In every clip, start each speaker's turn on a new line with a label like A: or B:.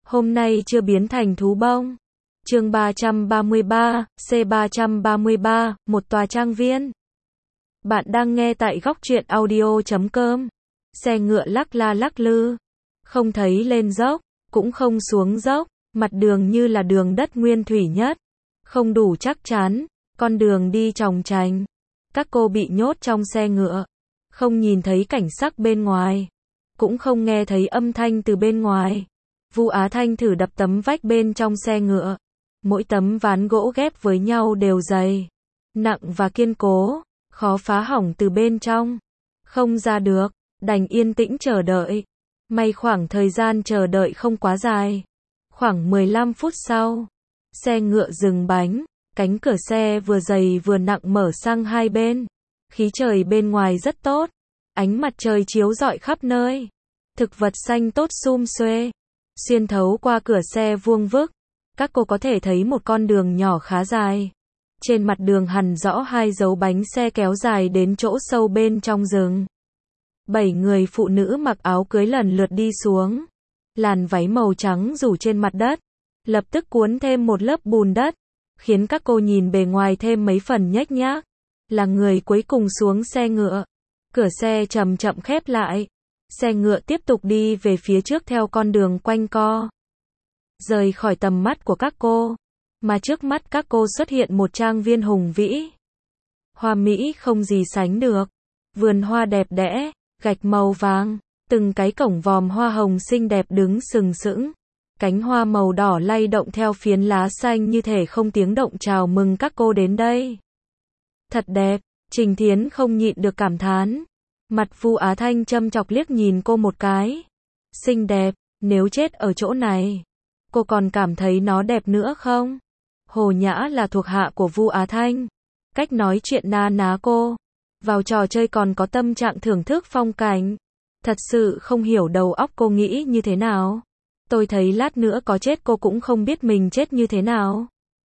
A: Hôm nay chưa biến thành thú bông. Chương 333, C333, một tòa trang viên. Bạn đang nghe tại góc truyện audio.com. Xe ngựa lắc la lắc lư, không thấy lên dốc, cũng không xuống dốc, mặt đường như là đường đất nguyên thủy nhất, không đủ chắc chắn, con đường đi chòng chành. Các cô bị nhốt trong xe ngựa, không nhìn thấy cảnh sắc bên ngoài, cũng không nghe thấy âm thanh từ bên ngoài. Vu Á Thanh thử đập tấm vách bên trong xe ngựa. Mỗi tấm ván gỗ ghép với nhau đều dày, nặng và kiên cố, khó phá hỏng từ bên trong. Không ra được, đành yên tĩnh chờ đợi. May khoảng thời gian chờ đợi không quá dài. Khoảng 15 phút sau, xe ngựa dừng bánh, cánh cửa xe vừa dày vừa nặng mở sang hai bên. Khí trời bên ngoài rất tốt, ánh mặt trời chiếu rọi khắp nơi. Thực vật xanh tốt sum xuê. Xuyên thấu qua cửa xe vuông vức, các cô có thể thấy một con đường nhỏ khá dài. Trên mặt đường hằn rõ hai dấu bánh xe kéo dài đến chỗ sâu bên trong rừng. 7 người phụ nữ mặc áo cưới lần lượt đi xuống. Làn váy màu trắng rủ trên mặt đất, lập tức cuốn thêm một lớp bùn đất, khiến các cô nhìn bề ngoài thêm mấy phần nhếch nhác. Là người cuối cùng xuống xe ngựa. Cửa xe chậm chậm khép lại. Xe ngựa tiếp tục đi về phía trước theo con đường quanh co, rời khỏi tầm mắt của các cô, mà trước mắt các cô xuất hiện một trang viên hùng vĩ, hoa mỹ không gì sánh được. Vườn hoa đẹp đẽ, gạch màu vàng, từng cái cổng vòm hoa hồng xinh đẹp đứng sừng sững, cánh hoa màu đỏ lay động theo phiến lá xanh như thể không tiếng động chào mừng các cô đến đây. Thật đẹp, Trình Thiến không nhịn được cảm thán. Mặt Vu Á Thanh châm chọc liếc nhìn cô một cái. Xinh đẹp, nếu chết ở chỗ này, cô còn cảm thấy nó đẹp nữa không? Hồ Nhã là thuộc hạ của Vu Á Thanh. Cách nói chuyện na ná cô. Vào trò chơi còn có tâm trạng thưởng thức phong cảnh. Thật sự không hiểu đầu óc cô nghĩ như thế nào. Tôi thấy lát nữa có chết cô cũng không biết mình chết như thế nào.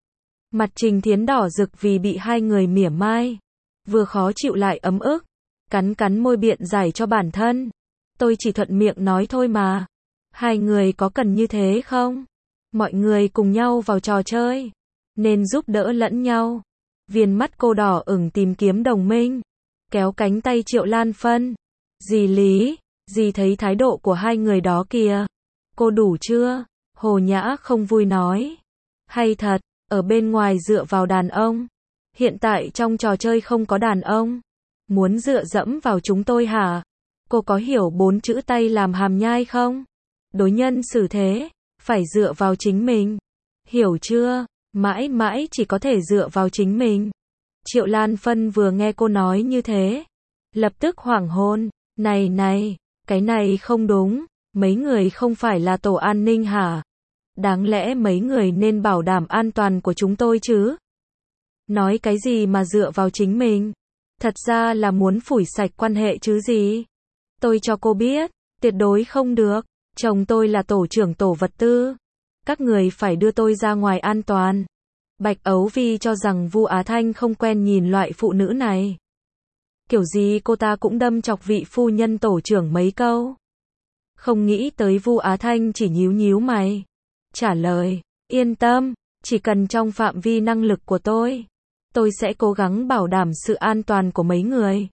A: Mặt Trình Thiến đỏ rực vì bị hai người mỉa mai. Vừa khó chịu lại ấm ức. Cắn cắn môi biện giải cho bản thân. Tôi chỉ thuận miệng nói thôi mà. Hai người có cần như thế không? Mọi người cùng nhau vào trò chơi, nên giúp đỡ lẫn nhau. Viền mắt cô đỏ ửng tìm kiếm đồng minh. Kéo cánh tay Triệu Lan phân. Dì Lý, dì thấy thái độ của hai người đó kìa. Cô đủ chưa? Hồ Nhã không vui nói. Hay thật, ở bên ngoài dựa vào đàn ông. Hiện tại trong trò chơi không có đàn ông. Muốn dựa dẫm vào chúng tôi hả? Cô có hiểu 4 chữ tay làm hàm nhai không? Đối nhân xử thế, phải dựa vào chính mình. Hiểu chưa? Mãi mãi chỉ có thể dựa vào chính mình. Triệu Lan Phân vừa nghe cô nói như thế, lập tức hoảng hồn. Này, cái này không đúng. Mấy người không phải là tổ an ninh hả? Đáng lẽ mấy người nên bảo đảm an toàn của chúng tôi chứ? Nói cái gì mà dựa vào chính mình? Thật ra là muốn phủi sạch quan hệ chứ gì. Tôi cho cô biết, tuyệt đối không được. Chồng tôi là tổ trưởng tổ vật tư. Các người phải đưa tôi ra ngoài an toàn. Bạch Ấu Vi cho rằng Vu Á Thanh không quen nhìn loại phụ nữ này. Kiểu gì cô ta cũng đâm chọc vị phu nhân tổ trưởng mấy câu. Không nghĩ tới Vu Á Thanh chỉ nhíu nhíu mày. Trả lời, yên tâm, chỉ cần trong phạm vi năng lực của tôi sẽ cố gắng bảo đảm sự an toàn của mấy người.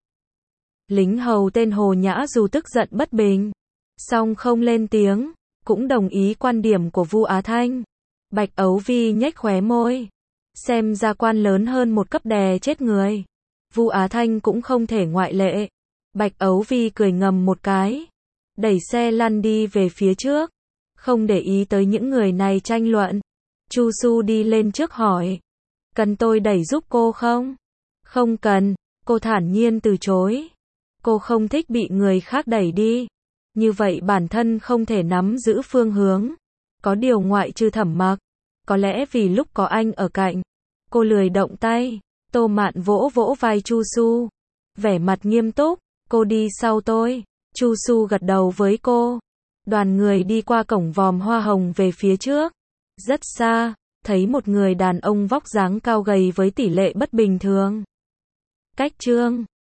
A: Lính hầu tên Hồ Nhã dù tức giận bất bình, song không lên tiếng, cũng đồng ý quan điểm của Vu Á Thanh. Bạch Ấu Vi nhếch khóe môi. Xem ra quan lớn hơn một cấp đè chết người. Vu Á Thanh cũng không thể ngoại lệ. Bạch Ấu Vi cười ngầm một cái, đẩy xe lăn đi về phía trước, không để ý tới những người này tranh luận. Chu Su đi lên trước hỏi. Cần tôi đẩy giúp cô không? Không cần, cô thản nhiên từ chối. Cô không thích bị người khác đẩy đi. Như vậy bản thân không thể nắm giữ phương hướng. Có điều ngoại trừ Thẩm Mặc, có lẽ vì lúc có anh ở cạnh, cô lười động tay. Tô Mạn vỗ vỗ vai Chu Su, vẻ mặt nghiêm túc. Cô đi sau tôi. Chu Su gật đầu với cô. Đoàn người đi qua cổng vòm hoa hồng về phía trước. Rất xa, thấy một người đàn ông vóc dáng cao gầy với tỷ lệ bất bình thường. Cách Trương